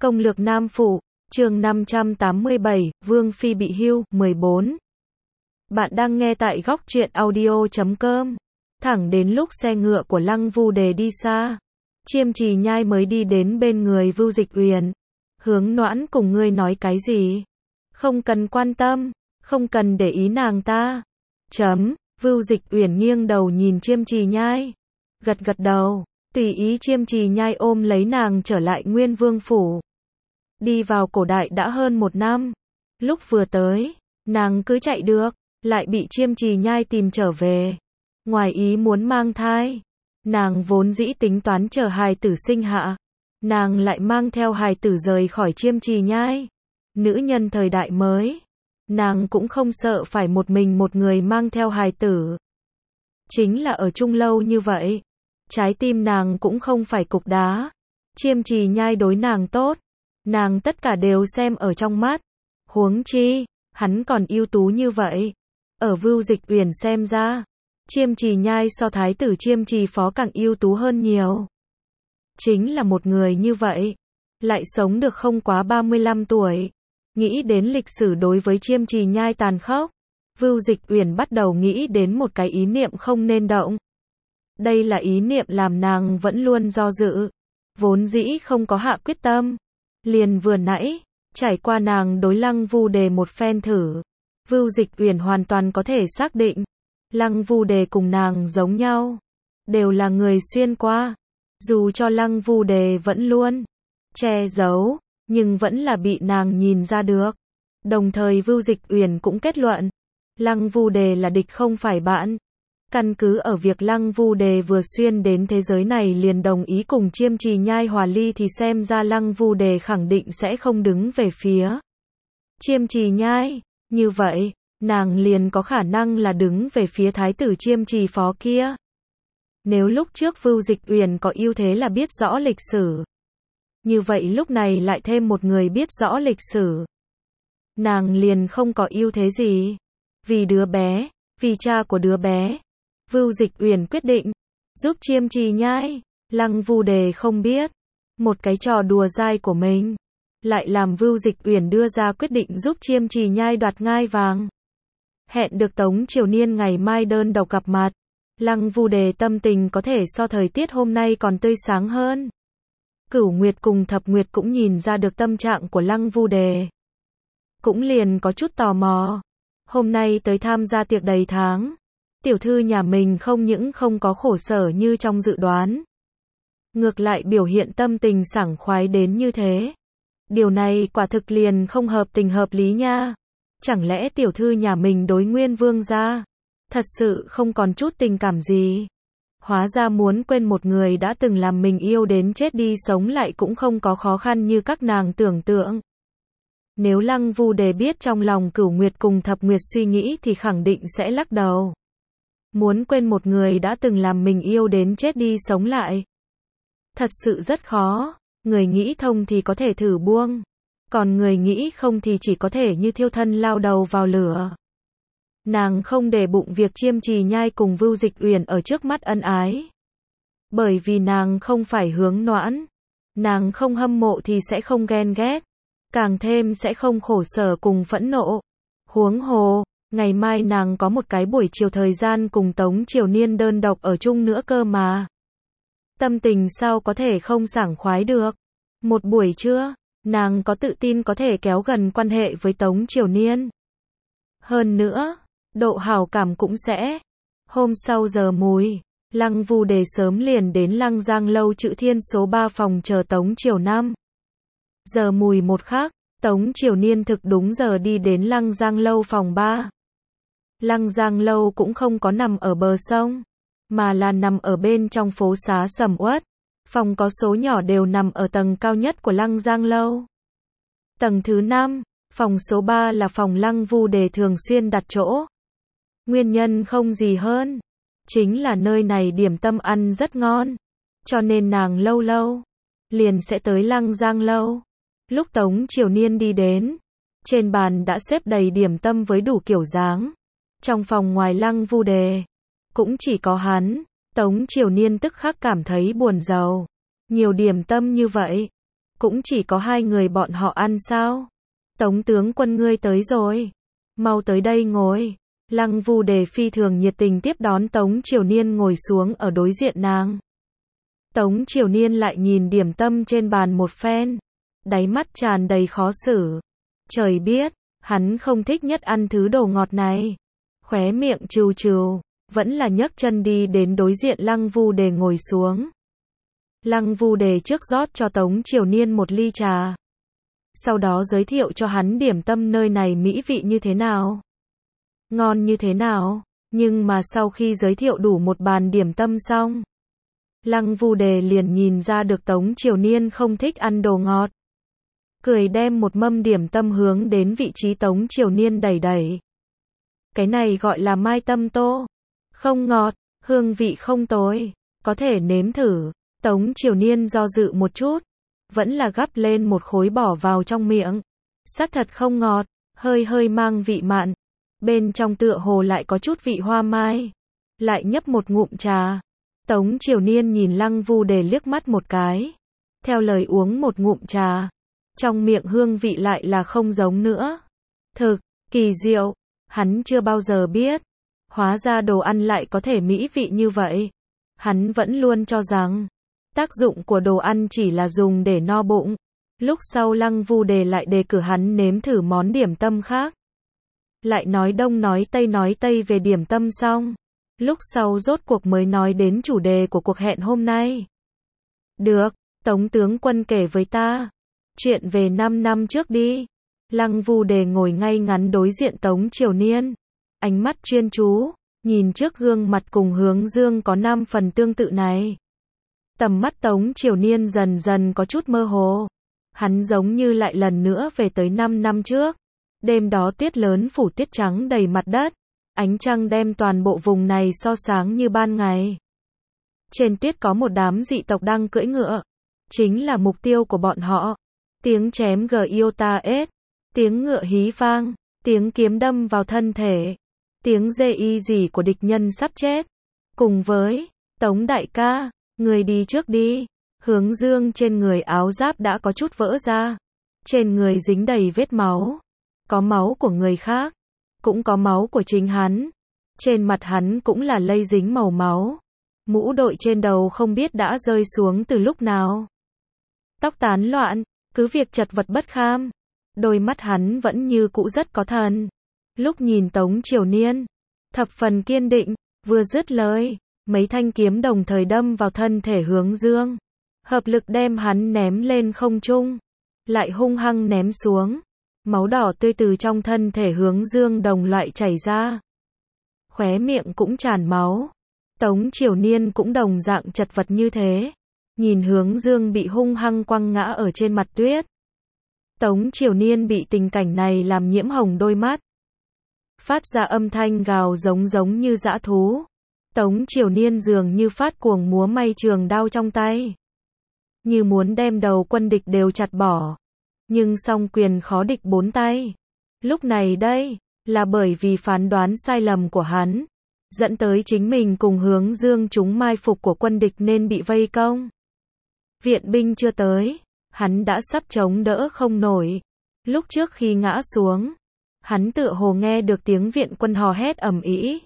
Công lược Nam Phủ, chương 587, Vương Phi bị hưu, 14. Bạn đang nghe tại góc truyện audio.com. Thẳng đến lúc xe ngựa của Lăng Vu Đề đi xa, Chiêm Trì Nhai mới đi đến bên người Vưu Dịch Uyển. Hướng Noãn cùng ngươi nói cái gì? Không cần quan tâm, không cần để ý nàng ta. Vưu Dịch Uyển nghiêng đầu nhìn Chiêm Trì Nhai, gật gật đầu, tùy ý Chiêm Trì Nhai ôm lấy nàng trở lại Nguyên Vương Phủ. Đi vào cổ đại đã hơn 1 năm. Lúc vừa tới, nàng cứ chạy được, lại bị Chiêm Trì Nhai tìm trở về. Ngoài ý muốn mang thai. Nàng vốn dĩ tính toán chờ hài tử sinh hạ. Nàng lại mang theo hài tử rời khỏi Chiêm Trì Nhai. Nữ nhân thời đại mới. Nàng cũng không sợ phải một mình một người mang theo hài tử. Chính là ở chung lâu như vậy. Trái tim nàng cũng không phải cục đá. Chiêm Trì Nhai đối nàng tốt. Nàng tất cả đều xem ở trong mắt. Huống chi, hắn còn ưu tú như vậy. Ở Vưu Dịch Uyển xem ra, Chiêm Trì Nhai so thái tử Chiêm Trì Phó càng ưu tú hơn nhiều. Chính là một người như vậy, lại sống được không quá 35 tuổi. Nghĩ đến lịch sử đối với Chiêm Trì Nhai tàn khốc, Vưu Dịch Uyển bắt đầu nghĩ đến một cái ý niệm không nên động. Đây là ý niệm làm nàng vẫn luôn do dự, vốn dĩ không có hạ quyết tâm. Liền vừa nãy, trải qua nàng đối Lăng Vu Đề một phen thử, Vưu Dịch Uyển hoàn toàn có thể xác định, Lăng Vu Đề cùng nàng giống nhau, đều là người xuyên qua. Dù cho Lăng Vu Đề vẫn luôn che giấu, nhưng vẫn là bị nàng nhìn ra được. Đồng thời Vưu Dịch Uyển cũng kết luận, Lăng Vu Đề là địch không phải bạn. Căn cứ ở việc Lăng Vu Đề vừa xuyên đến thế giới này liền đồng ý cùng Chiêm Trì Nhai hòa ly thì xem ra Lăng Vu Đề khẳng định sẽ không đứng về phía Chiêm Trì Nhai. Như vậy, nàng liền có khả năng là đứng về phía thái tử Chiêm Trì Phó kia. Nếu lúc trước Vưu Dịch Uyển có ưu thế là biết rõ lịch sử, như vậy lúc này lại thêm một người biết rõ lịch sử, nàng liền không có ưu thế gì. Vì đứa bé, vì cha của đứa bé, Vưu Dịch Uyển quyết định giúp Chiêm Trì Nhai. Lăng Vu Đề không biết, một cái trò đùa dai của mình lại làm Vưu Dịch Uyển đưa ra quyết định giúp Chiêm Trì Nhai đoạt ngai vàng. Hẹn được Tống Triều Niên ngày mai đơn độc gặp mặt. Lăng Vu Đề tâm tình có thể so thời tiết hôm nay còn tươi sáng hơn. Cửu Nguyệt cùng Thập Nguyệt cũng nhìn ra được tâm trạng của Lăng Vu Đề, cũng liền có chút tò mò. Hôm nay tới tham gia tiệc đầy tháng, tiểu thư nhà mình không những không có khổ sở như trong dự đoán, ngược lại biểu hiện tâm tình sảng khoái đến như thế. Điều này quả thực liền không hợp tình hợp lý nha. Chẳng lẽ tiểu thư nhà mình đối Nguyên Vương gia thật sự không còn chút tình cảm gì? Hóa ra muốn quên một người đã từng làm mình yêu đến chết đi sống lại cũng không có khó khăn như các nàng tưởng tượng. Nếu Lăng Vu Đề biết trong lòng Cửu Nguyệt cùng Thập Nguyệt suy nghĩ thì khẳng định sẽ lắc đầu. Muốn quên một người đã từng làm mình yêu đến chết đi sống lại, thật sự rất khó. Người nghĩ thông thì có thể thử buông, còn người nghĩ không thì chỉ có thể như thiêu thân lao đầu vào lửa. Nàng không để bụng việc Chiêm Trì Nhai cùng Vưu Dịch Uyển ở trước mắt ân ái, bởi vì nàng không phải Hướng Noãn. Nàng không hâm mộ thì sẽ không ghen ghét, càng thêm sẽ không khổ sở cùng phẫn nộ. Huống hồ, ngày mai nàng có một cái buổi chiều thời gian cùng Tống Triều Niên đơn độc ở chung nữa cơ mà. Tâm tình sao có thể không sảng khoái được. Một buổi trưa, nàng có tự tin có thể kéo gần quan hệ với Tống Triều Niên. Hơn nữa, độ hảo cảm cũng sẽ. Hôm sau giờ mùi, Lăng Vu Đề sớm liền đến Lăng Giang Lâu Chữ Thiên số 3 phòng chờ Tống Triều Năm. Giờ mùi một khắc, Tống Triều Niên thực đúng giờ đi đến Lăng Giang Lâu phòng 3. Lăng Giang Lâu cũng không có nằm ở bờ sông, mà là nằm ở bên trong phố xá sầm uất. Phòng có số nhỏ đều nằm ở tầng cao nhất của Lăng Giang Lâu. Tầng thứ 5, phòng số 3 là phòng Lăng Vu Đề thường xuyên đặt chỗ. Nguyên nhân không gì hơn, chính là nơi này điểm tâm ăn rất ngon, cho nên nàng lâu lâu liền sẽ tới Lăng Giang Lâu. Lúc Tống Triều Niên đi đến, trên bàn đã xếp đầy điểm tâm với đủ kiểu dáng. Trong phòng ngoài Lăng Vu Đề, cũng chỉ có hắn. Tống Triều Niên tức khắc cảm thấy buồn rầu. Nhiều điểm tâm như vậy, Cũng chỉ có hai người bọn họ ăn sao? Tống tướng quân ngươi tới rồi. Mau tới đây ngồi. Lăng Vu Đề phi thường nhiệt tình tiếp đón Tống Triều Niên ngồi xuống ở đối diện nàng. Tống Triều Niên lại nhìn điểm tâm trên bàn một phen. Đáy mắt tràn đầy khó xử. Trời biết, hắn không thích nhất ăn thứ đồ ngọt này. Khóe miệng trừ trừ, vẫn là nhấc chân đi đến đối diện Lăng Vu Đề ngồi xuống. Lăng Vu Đề trước rót cho Tống Triều Niên một ly trà. Sau đó giới thiệu cho hắn điểm tâm nơi này mỹ vị như thế nào. Ngon như thế nào, nhưng mà sau khi giới thiệu đủ một bàn điểm tâm xong, Lăng Vu Đề liền nhìn ra được Tống Triều Niên không thích ăn đồ ngọt. Cười đem một mâm điểm tâm hướng đến vị trí Tống Triều Niên đẩy đẩy. Cái này gọi là mai tâm tô. Không ngọt, hương vị không tồi, có thể nếm thử. Tống Triều Niên do dự một chút, vẫn là gắp lên một khối bỏ vào trong miệng. Xác thật không ngọt, hơi hơi mang vị mặn. Bên trong tựa hồ lại có chút vị hoa mai. Lại nhấp một ngụm trà. Tống Triều Niên nhìn Lăng Vu Đề liếc mắt một cái. Theo lời uống một ngụm trà. Trong miệng hương vị lại là không giống nữa. Thực, kỳ diệu, hắn chưa bao giờ biết. Hóa ra đồ ăn lại có thể mỹ vị như vậy. Hắn vẫn luôn cho rằng tác dụng của đồ ăn chỉ là dùng để no bụng. Lúc sau Lăng Vu Đề lại đề cử hắn nếm thử món điểm tâm khác. Lại nói đông nói tây về điểm tâm xong. Lúc sau rốt cuộc mới nói đến chủ đề của cuộc hẹn hôm nay. Được, Tống tướng quân kể với ta. Chuyện về 5 năm trước đi. Lăng Vu Đề ngồi ngay ngắn đối diện Tống Triều Niên. Ánh mắt chuyên chú, nhìn trước gương mặt cùng Hướng Dương có 5 phần tương tự này. Tầm mắt Tống Triều Niên dần dần có chút mơ hồ. Hắn giống như lại lần nữa về tới 5 năm trước. Đêm đó tuyết lớn phủ tuyết trắng đầy mặt đất. Ánh trăng đem toàn bộ vùng này so sáng như ban ngày. Trên tuyết có một đám dị tộc đang cưỡi ngựa. Chính là mục tiêu của bọn họ. Tiếng chém G.I.O.T.A.S. Tiếng ngựa hí vang. Tiếng kiếm đâm vào thân thể. Tiếng rê y rỉ của địch nhân sắp chết. Cùng với Tống đại ca, người đi trước đi. Hướng Dương trên người áo giáp đã có chút vỡ ra. Trên người dính đầy vết máu. Có máu của người khác. Cũng có máu của chính hắn. Trên mặt hắn cũng là lây dính màu máu. Mũ đội trên đầu không biết đã rơi xuống từ lúc nào. Tóc tán loạn, cứ việc chật vật bất kham. Đôi mắt hắn vẫn như cũ rất có thần. Lúc nhìn Tống Triều Niên, thập phần kiên định, vừa dứt lời, mấy thanh kiếm đồng thời đâm vào thân thể Hướng Dương. Hợp lực đem hắn ném lên không trung. Lại hung hăng ném xuống. Máu đỏ tươi từ trong thân thể Hướng Dương đồng loại chảy ra. Khóe miệng cũng tràn máu. Tống Triều Niên cũng đồng dạng chật vật như thế. Nhìn Hướng Dương bị hung hăng quăng ngã ở trên mặt tuyết. Tống Triều Niên bị tình cảnh này làm nhiễm hồng đôi mắt. Phát ra âm thanh gào giống như dã thú. Tống Triều Niên dường như phát cuồng múa may trường đao trong tay. Như muốn đem đầu quân địch đều chặt bỏ. Nhưng song quyền khó địch 4 tay. Lúc này đây, là bởi vì phán đoán sai lầm của hắn. Dẫn tới chính mình cùng Hướng Dương chúng mai phục của quân địch nên bị vây công. Viện binh chưa tới, hắn đã sắp chống đỡ không nổi. Lúc trước khi ngã xuống, hắn tựa hồ nghe được tiếng viện quân hò hét ầm ĩ.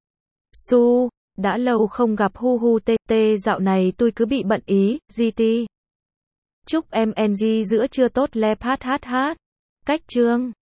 Su, đã lâu không gặp hu hu tê tê, dạo này tôi cứ bị bận ý, GT. Chúc em NG giữa trưa tốt lep hát. Cách chương